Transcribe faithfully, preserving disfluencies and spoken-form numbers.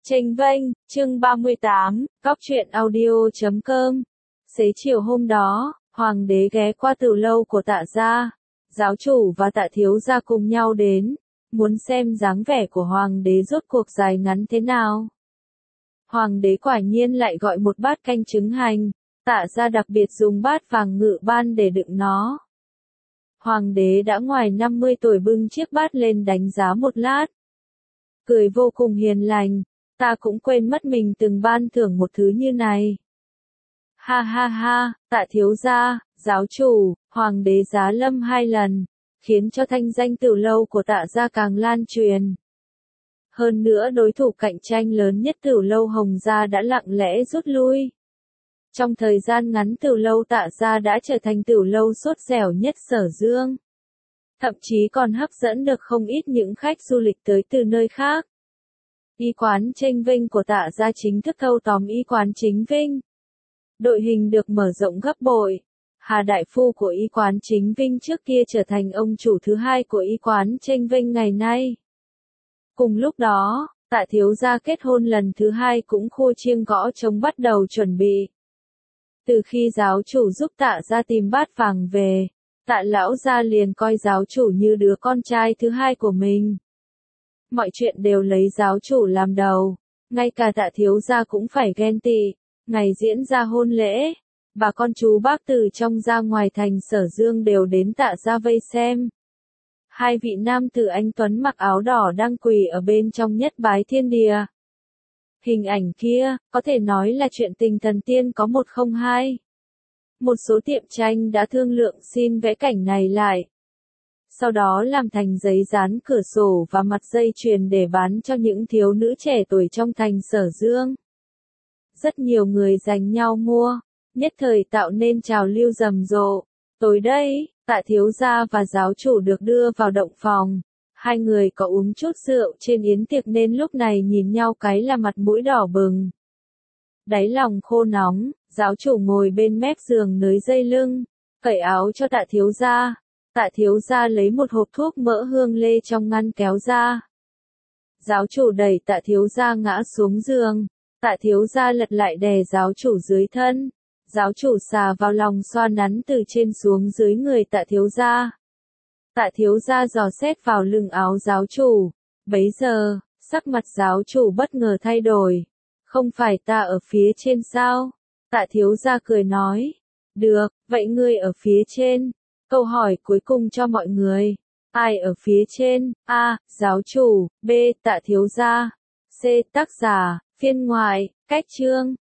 Chênh vênh, chương ba mươi tám, góc truyện audio chấm com. Xế chiều hôm đó, hoàng đế ghé qua từ lâu của Tạ gia. Giáo chủ và Tạ thiếu gia cùng nhau đến, muốn xem dáng vẻ của hoàng đế rốt cuộc dài ngắn thế nào. Hoàng đế quả nhiên lại gọi một bát canh trứng hành, Tạ gia đặc biệt dùng bát vàng ngự ban để đựng nó. Hoàng đế đã ngoài năm mươi tuổi bưng chiếc bát lên đánh giá một lát. Cười vô cùng hiền lành, ta cũng quên mất mình từng ban thưởng một thứ như này. Ha ha ha, Tạ thiếu gia, giáo chủ, hoàng đế giá lâm hai lần, khiến cho thanh danh Tử lâu của Tạ gia càng lan truyền. Hơn nữa đối thủ cạnh tranh lớn nhất Tử lâu Hồng gia đã lặng lẽ rút lui. Trong thời gian ngắn Tử lâu Tạ gia đã trở thành Tử lâu sốt dẻo nhất Sở Dương. Thậm chí còn hấp dẫn được không ít những khách du lịch tới từ nơi khác. Y quán Chênh Vinh của Tạ gia chính thức thâu tóm y quán Chính Vinh. Đội hình được mở rộng gấp bội. Hà đại phu của y quán Chính Vinh trước kia trở thành ông chủ thứ hai của y quán Chênh Vinh ngày nay. Cùng lúc đó, Tạ thiếu gia kết hôn lần thứ hai cũng khua chiêng gõ trống bắt đầu chuẩn bị. Từ khi giáo chủ giúp Tạ gia tìm bát vàng về, Tạ lão gia liền coi giáo chủ như đứa con trai thứ hai của mình. Mọi chuyện đều lấy giáo chủ làm đầu, ngay cả Tạ thiếu gia cũng phải ghen tị. Ngày diễn ra hôn lễ, bà con chú bác từ trong ra ngoài thành Sở Dương đều đến Tạ gia vây xem. Hai vị nam tử anh tuấn mặc áo đỏ đang quỳ ở bên trong nhất bái thiên địa. Hình ảnh kia, có thể nói là chuyện tình thần tiên có một không hai. Một số tiệm tranh đã thương lượng xin vẽ cảnh này lại. Sau đó làm thành giấy dán cửa sổ và mặt dây chuyền để bán cho những thiếu nữ trẻ tuổi trong thành Sở Dương. Rất nhiều người giành nhau mua, nhất thời tạo nên trào lưu rầm rộ. Tối đây, Tạ thiếu gia và giáo chủ được đưa vào động phòng. Hai người có uống chút rượu trên yến tiệc nên lúc này nhìn nhau cái là mặt mũi đỏ bừng. Đáy lòng khô nóng, giáo chủ ngồi bên mép giường nới dây lưng, cởi áo cho Tạ thiếu gia. Tạ thiếu gia lấy một hộp thuốc mỡ hương lê trong ngăn kéo ra. Giáo chủ đẩy Tạ thiếu gia ngã xuống giường. Tạ thiếu gia lật lại đè giáo chủ dưới thân. Giáo chủ xà vào lòng xoa nắn từ trên xuống dưới người Tạ thiếu gia. Tạ thiếu gia dò xét vào lưng áo giáo chủ. Bấy giờ, sắc mặt giáo chủ bất ngờ thay đổi. Không phải ta ở phía trên sao? Tạ thiếu gia cười nói. Được, vậy ngươi ở phía trên. Câu hỏi cuối cùng cho mọi người. Ai ở phía trên? A. Giáo chủ. B. Tạ thiếu gia. C. Tác giả. Phiên ngoại. Cách chương.